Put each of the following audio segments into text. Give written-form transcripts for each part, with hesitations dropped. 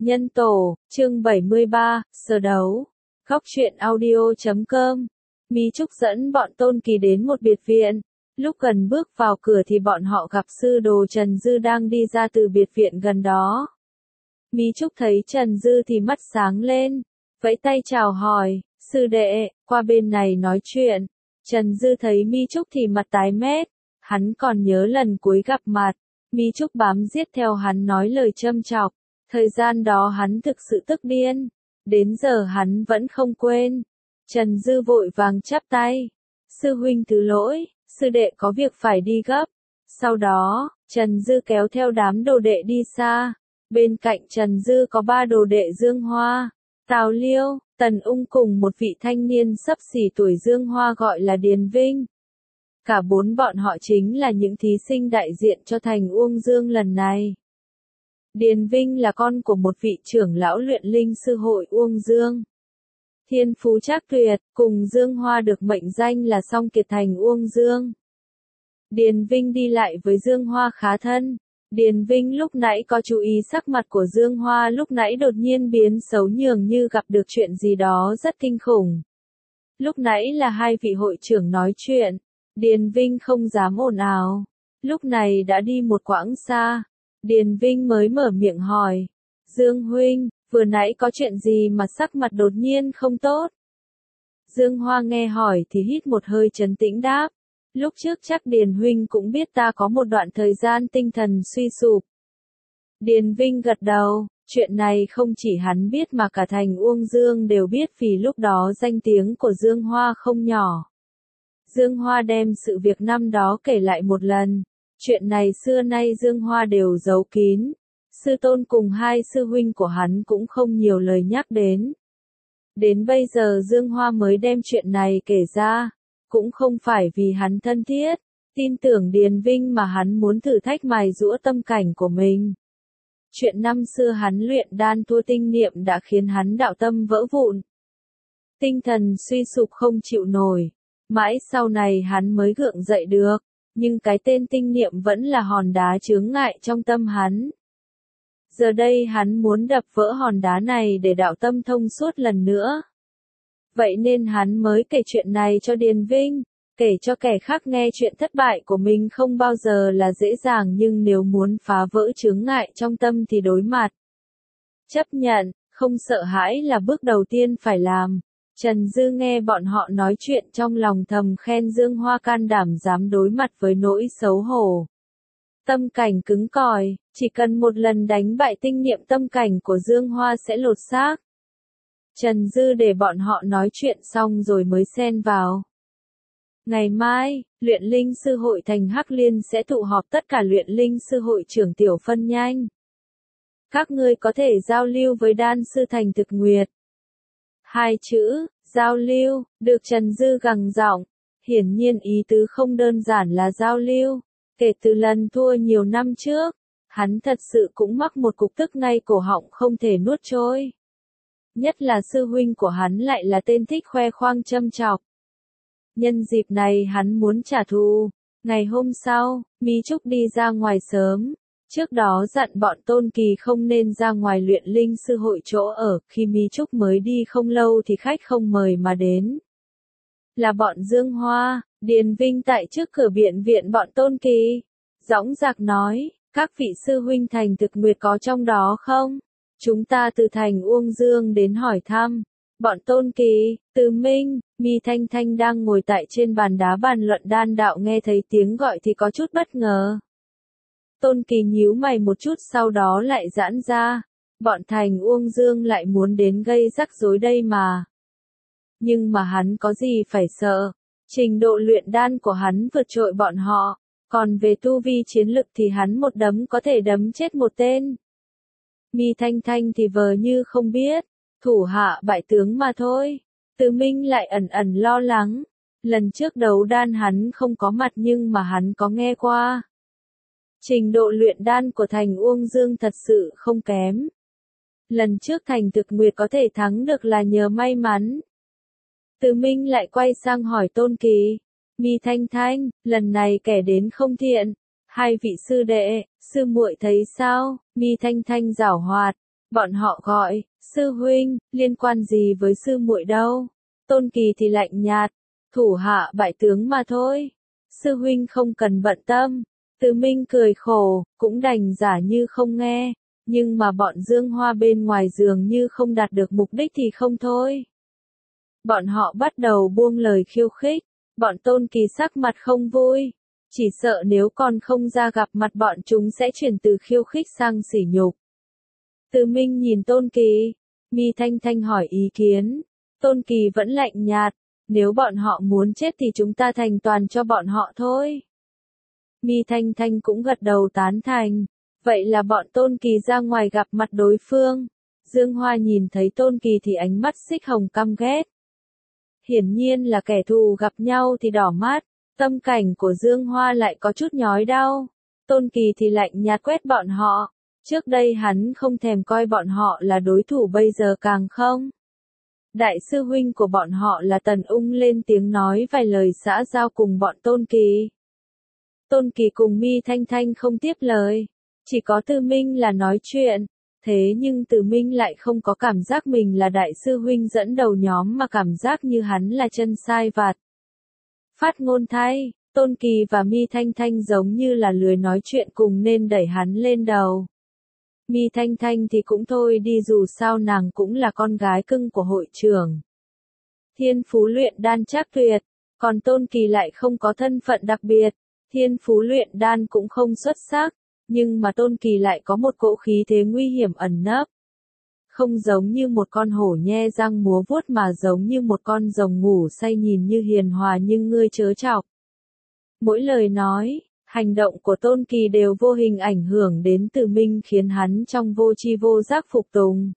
Nhân tổ, chương 73, sở đấu. Góc truyện audio.com. Mi Trúc dẫn bọn Tôn Kỳ đến một biệt viện. Lúc gần bước vào cửa thì bọn họ gặp sư đồ Trần Dư đang đi ra từ biệt viện gần đó. Mi Trúc thấy Trần Dư thì mắt sáng lên, vẫy tay chào hỏi, sư đệ, qua bên này nói chuyện. Trần Dư thấy Mi Trúc thì mặt tái mét, hắn còn nhớ lần cuối gặp mặt, Mi Trúc bám giết theo hắn nói lời châm chọc. Thời gian đó hắn thực sự tức điên, đến giờ hắn vẫn không quên. Trần Dư vội vàng chắp tay, sư huynh thứ lỗi, sư đệ có việc phải đi gấp. Sau đó, Trần Dư kéo theo đám đồ đệ đi xa. Bên cạnh Trần Dư có 3 đồ đệ Dương Hoa, Tào Liêu, Tần Ung cùng một vị thanh niên sắp xỉ tuổi Dương Hoa gọi là Điền Vinh. Cả 4 bọn họ chính là những thí sinh đại diện cho thành Uông Dương lần này. Điền Vinh là con của một vị trưởng lão luyện linh sư hội Uông Dương. Thiên phú trác tuyệt, cùng Dương Hoa được mệnh danh là song kiệt thành Uông Dương. Điền Vinh đi lại với Dương Hoa khá thân. Điền Vinh lúc nãy có chú ý sắc mặt của Dương Hoa lúc nãy đột nhiên biến xấu nhường như gặp được chuyện gì đó rất kinh khủng. Lúc nãy là 2 vị hội trưởng nói chuyện, Điền Vinh không dám ồn ào. Lúc này đã đi một quãng xa, Điền Vinh mới mở miệng hỏi, Dương huynh, vừa nãy có chuyện gì mà sắc mặt đột nhiên không tốt? Dương Hoa nghe hỏi thì hít một hơi trấn tĩnh đáp, lúc trước chắc Điền huynh cũng biết ta có một đoạn thời gian tinh thần suy sụp. Điền Vinh gật đầu, chuyện này không chỉ hắn biết mà cả thành Uông Dương đều biết vì lúc đó danh tiếng của Dương Hoa không nhỏ. Dương Hoa đem sự việc năm đó kể lại một lần. Chuyện này xưa nay Dương Hoa đều giấu kín. Sư tôn cùng 2 sư huynh của hắn cũng không nhiều lời nhắc đến. Đến bây giờ Dương Hoa mới đem chuyện này kể ra. Cũng không phải vì hắn thân thiết, tin tưởng Điền Vinh mà hắn muốn thử thách mài giũa tâm cảnh của mình. Chuyện năm xưa hắn luyện đan thua tinh niệm đã khiến hắn đạo tâm vỡ vụn. Tinh thần suy sụp không chịu nổi. Mãi sau này hắn mới gượng dậy được. Nhưng cái tên tinh niệm vẫn là hòn đá chướng ngại trong tâm hắn. Giờ đây hắn muốn đập vỡ hòn đá này để đạo tâm thông suốt lần nữa. Vậy nên hắn mới kể chuyện này cho Điền Vinh, kể cho kẻ khác nghe chuyện thất bại của mình không bao giờ là dễ dàng nhưng nếu muốn phá vỡ chướng ngại trong tâm thì đối mặt. Chấp nhận, không sợ hãi là bước đầu tiên phải làm. Trần Dư nghe bọn họ nói chuyện trong lòng thầm khen Dương Hoa can đảm dám đối mặt với nỗi xấu hổ. Tâm cảnh cứng cỏi, chỉ cần một lần đánh bại tinh niệm tâm cảnh của Dương Hoa sẽ lột xác. Trần Dư để bọn họ nói chuyện xong rồi mới xen vào. Ngày mai, luyện linh sư hội thành Hắc Liên sẽ tụ họp tất cả luyện linh sư hội trưởng tiểu phân nhanh. Các ngươi có thể giao lưu với đan sư Thành Thực Nguyệt. 2 chữ, giao lưu, được Trần Dư gằn giọng, hiển nhiên ý tứ không đơn giản là giao lưu. Kể từ lần thua nhiều năm trước, hắn thật sự cũng mắc một cục tức ngay cổ họng không thể nuốt trôi. Nhất là sư huynh của hắn lại là tên thích khoe khoang châm chọc. Nhân dịp này hắn muốn trả thù. Ngày hôm sau, Mi Trúc đi ra ngoài sớm. Trước đó dặn bọn Tôn Kỳ không nên ra ngoài luyện linh sư hội chỗ ở, khi Mi Trúc mới đi không lâu thì khách không mời mà đến. Là bọn Dương Hoa, Điền Vinh tại trước cửa viện bọn Tôn Kỳ. Dõng dạc nói, các vị sư huynh Thành Thực Nguyệt có trong đó không? Chúng ta từ thành Uông Dương đến hỏi thăm. Bọn Tôn Kỳ, Từ Minh, Mi Thanh Thanh đang ngồi tại trên bàn đá bàn luận đan đạo nghe thấy tiếng gọi thì có chút bất ngờ. Tôn Kỳ nhíu mày một chút sau đó lại giãn ra. Bọn thành Uông Dương lại muốn đến gây rắc rối đây mà. Nhưng mà hắn có gì phải sợ. Trình độ luyện đan của hắn vượt trội bọn họ. Còn về tu vi chiến lực thì hắn một đấm có thể đấm chết một tên. Mi Thanh Thanh thì vờ như không biết. Thủ hạ bại tướng mà thôi. Từ Minh lại ẩn ẩn lo lắng. Lần trước đấu đan hắn không có mặt nhưng mà hắn có nghe qua. Trình độ luyện đan của thành Uông Dương thật sự không kém. Lần trước Thành Thực Nguyệt có thể thắng được là nhờ may mắn. Từ Minh lại quay sang hỏi Tôn Kỳ. Mi Thanh Thanh, lần này kẻ đến không thiện. 2 vị sư đệ, sư muội thấy sao? Mi Thanh Thanh giảo hoạt. Bọn họ gọi, sư huynh, liên quan gì với sư muội đâu. Tôn Kỳ thì lạnh nhạt, thủ hạ bại tướng mà thôi. Sư huynh không cần bận tâm. Từ Minh cười khổ, cũng đành giả như không nghe. Nhưng mà bọn Dương Hoa bên ngoài dường như không đạt được mục đích thì không thôi. Bọn họ bắt đầu buông lời khiêu khích. Bọn Tôn Kỳ sắc mặt không vui. Chỉ sợ nếu còn không ra gặp mặt bọn chúng sẽ chuyển từ khiêu khích sang sỉ nhục. Từ Minh nhìn Tôn Kỳ. Mi Thanh Thanh hỏi ý kiến. Tôn Kỳ vẫn lạnh nhạt. Nếu bọn họ muốn chết thì chúng ta thành toàn cho bọn họ thôi. Mi Thanh Thanh cũng gật đầu tán thành. Vậy là bọn Tôn Kỳ ra ngoài gặp mặt đối phương. Dương Hoa nhìn thấy Tôn Kỳ thì ánh mắt xích hồng căm ghét. Hiển nhiên là kẻ thù gặp nhau thì đỏ mắt. Tâm cảnh của Dương Hoa lại có chút nhói đau. Tôn Kỳ thì lạnh nhạt quét bọn họ. Trước đây hắn không thèm coi bọn họ là đối thủ, bây giờ càng không. Đại sư huynh của bọn họ là Tần Ung lên tiếng nói vài lời xã giao cùng bọn Tôn Kỳ. Tôn Kỳ cùng Mi Thanh Thanh không tiếp lời. Chỉ có Từ Minh là nói chuyện. Thế nhưng Từ Minh lại không có cảm giác mình là đại sư huynh dẫn đầu nhóm mà cảm giác như hắn là chân sai vặt. Phát ngôn thay, Tôn Kỳ và Mi Thanh Thanh giống như là lười nói chuyện cùng nên đẩy hắn lên đầu. Mi Thanh Thanh thì cũng thôi đi, dù sao nàng cũng là con gái cưng của hội trưởng. Thiên phú luyện đan chắc tuyệt, còn Tôn Kỳ lại không có thân phận đặc biệt. Thiên phú luyện đan cũng không xuất sắc, nhưng mà Tôn Kỳ lại có một cỗ khí thế nguy hiểm ẩn nấp. Không giống như một con hổ nhe răng múa vuốt mà giống như một con rồng ngủ say, nhìn như hiền hòa nhưng ngươi chớ chọc. Mỗi lời nói, hành động của Tôn Kỳ đều vô hình ảnh hưởng đến Từ Minh, khiến hắn trong vô tri vô giác phục tùng.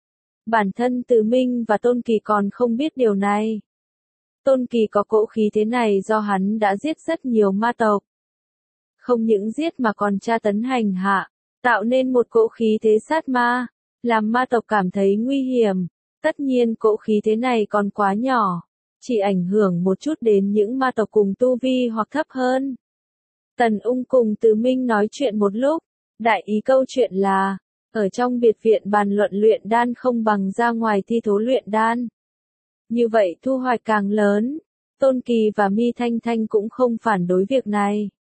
Bản thân Từ Minh và Tôn Kỳ còn không biết điều này. Tôn Kỳ có cỗ khí thế này do hắn đã giết rất nhiều ma tộc. Không những giết mà còn tra tấn hành hạ, tạo nên một cỗ khí thế sát ma, làm ma tộc cảm thấy nguy hiểm. Tất nhiên cỗ khí thế này còn quá nhỏ, chỉ ảnh hưởng một chút đến những ma tộc cùng tu vi hoặc thấp hơn. Tần Ung cùng Từ Minh nói chuyện một lúc, đại ý câu chuyện là, ở trong biệt viện bàn luận luyện đan không bằng ra ngoài thi thố luyện đan. Như vậy thu hoạch càng lớn. Tôn Kỳ và Mi Thanh Thanh cũng không phản đối việc này.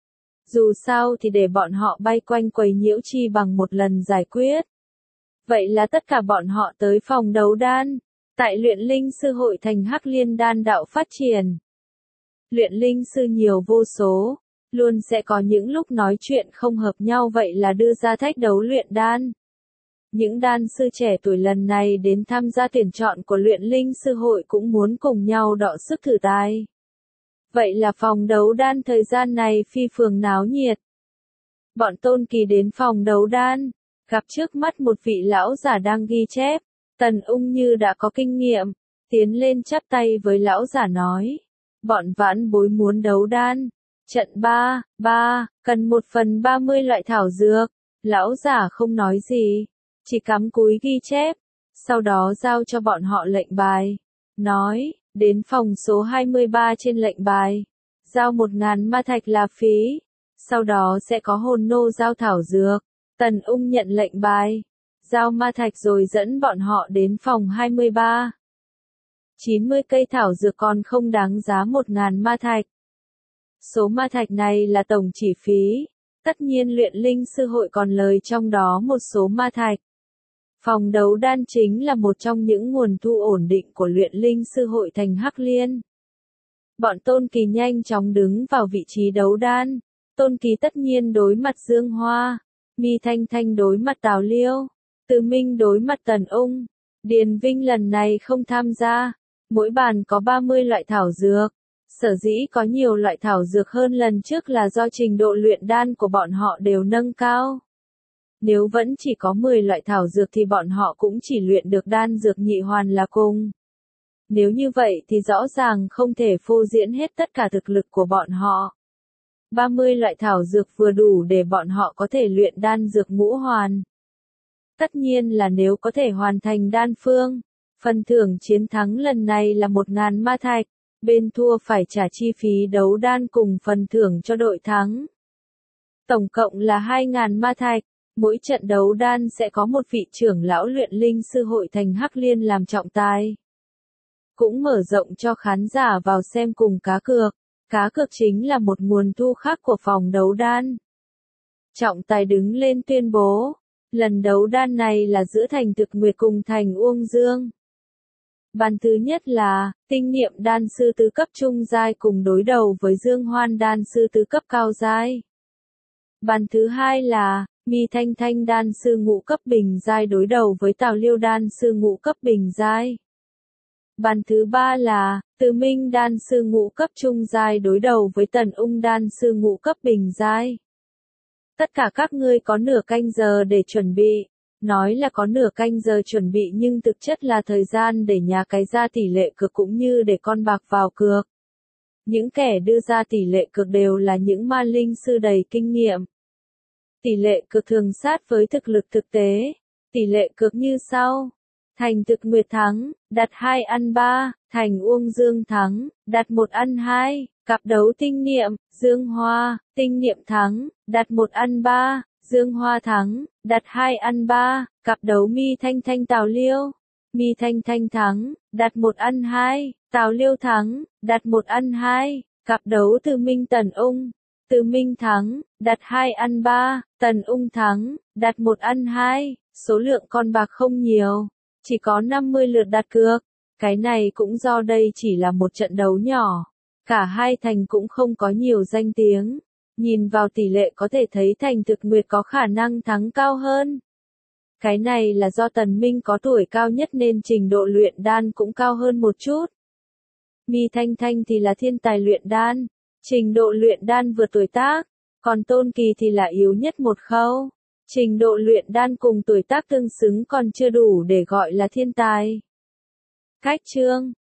Dù sao thì để bọn họ bay quanh quấy nhiễu chi bằng một lần giải quyết. Vậy là tất cả bọn họ tới phòng đấu đan. Tại luyện linh sư hội thành Hắc Liên đan đạo phát triển. Luyện linh sư nhiều vô số, luôn sẽ có những lúc nói chuyện không hợp nhau, vậy là đưa ra thách đấu luyện đan. Những đan sư trẻ tuổi lần này đến tham gia tuyển chọn của luyện linh sư hội cũng muốn cùng nhau đọ sức thử tài. Vậy là phòng đấu đan thời gian này phi phường náo nhiệt. Bọn Tôn Kỳ đến phòng đấu đan, gặp trước mắt một vị lão giả đang ghi chép. Tần Ung như đã có kinh nghiệm, tiến lên chắp tay với lão giả nói. Bọn vãn bối muốn đấu đan. Trận 3, cần 1/30 loại thảo dược. Lão giả không nói gì, chỉ cắm cúi ghi chép. Sau đó giao cho bọn họ lệnh bài. Nói, đến phòng số 23 trên lệnh bài. Giao 1000 ma thạch là phí. Sau đó sẽ có hồn nô giao thảo dược. Tần Ung nhận lệnh bài, giao ma thạch rồi dẫn bọn họ đến phòng 23. 90 cây thảo dược còn không đáng giá 1000 ma thạch. Số ma thạch này là tổng chi phí. Tất nhiên luyện linh sư hội còn lời trong đó một số ma thạch. Phòng đấu đan chính là một trong những nguồn thu ổn định của luyện linh sư hội thành Hắc Liên. Bọn Tôn Kỳ nhanh chóng đứng vào vị trí đấu đan. Tôn Kỳ tất nhiên đối mặt Dương Hoa. Mi Thanh Thanh đối mặt Tào Liêu. Từ Minh đối mặt Tần Ung. Điền Vinh lần này không tham gia. Mỗi bàn có 30 loại thảo dược. Sở dĩ có nhiều loại thảo dược hơn lần trước là do trình độ luyện đan của bọn họ đều nâng cao. Nếu vẫn chỉ có 10 loại thảo dược thì bọn họ cũng chỉ luyện được đan dược nhị hoàn là cùng. Nếu như vậy thì rõ ràng không thể phô diễn hết tất cả thực lực của bọn họ. 30 loại thảo dược vừa đủ để bọn họ có thể luyện đan dược ngũ hoàn. Tất nhiên là nếu có thể hoàn thành đan phương, phần thưởng chiến thắng lần này là 1000 ma thạch, bên thua phải trả chi phí đấu đan cùng phần thưởng cho đội thắng. Tổng cộng là 2000 ma thạch, Mỗi trận đấu đan sẽ có một vị trưởng lão luyện linh sư hội thành Hắc Liên làm trọng tài. Cũng mở rộng cho khán giả vào xem cùng cá cược. Cá cược chính là một nguồn thu khác của phòng đấu đan. Trọng tài đứng lên tuyên bố, lần đấu đan này là giữa Thành Thực Nguyệt cùng Thành Uông Dương. Bàn thứ nhất là, Tinh Niệm đan sư tứ cấp trung giai cùng đối đầu với Dương Hoan đan sư tứ cấp cao giai. Bàn thứ hai là, Mi Thanh Thanh đan sư ngũ cấp bình giai đối đầu với Tào Liêu đan sư ngũ cấp bình giai. Bàn thứ ba là, Từ Minh đan sư ngũ cấp trung giai đối đầu với Tần Ung đan sư ngũ cấp bình giai. Tất cả các ngươi có nửa canh giờ để chuẩn bị. Nói là có nửa canh giờ chuẩn bị nhưng thực chất là thời gian để nhà cái ra tỷ lệ cược cũng như để con bạc vào cược. Những kẻ đưa ra tỷ lệ cược đều là những ma linh sư đầy kinh nghiệm. Tỷ lệ cược thường sát với thực lực thực tế. Tỷ lệ cược như sau. Thành Thực Nguyệt thắng, đặt 2 ăn 3, Thành Uông Dương thắng, đặt 1 ăn 2, cặp đấu Tinh Niệm, Dương Hoa, Tinh Niệm thắng, đặt 1 ăn 3, Dương Hoa thắng, đặt 2 ăn 3, cặp đấu Mi Thanh Thanh Tào Liêu, Mi Thanh Thanh thắng, đặt 1 ăn 2, Tào Liêu thắng, đặt 1 ăn 2, cặp đấu Từ Minh Tần Ung, Từ Minh thắng, đặt 2 ăn 3, Tần Ung thắng, đặt 1 ăn 2, số lượng con bạc không nhiều. Chỉ có 50 lượt đặt cược. Cái này cũng do đây chỉ là một trận đấu nhỏ. Cả hai thành cũng không có nhiều danh tiếng. Nhìn vào tỷ lệ có thể thấy Thành Thực Nguyệt có khả năng thắng cao hơn. Cái này là do Tần Minh có tuổi cao nhất nên trình độ luyện đan cũng cao hơn một chút. Mi Thanh Thanh thì là thiên tài luyện đan. Trình độ luyện đan vượt tuổi tác. Còn Tôn Kỳ thì là yếu nhất một khâu. Trình độ luyện đan cùng tuổi tác tương xứng còn chưa đủ để gọi là thiên tài. Cách chương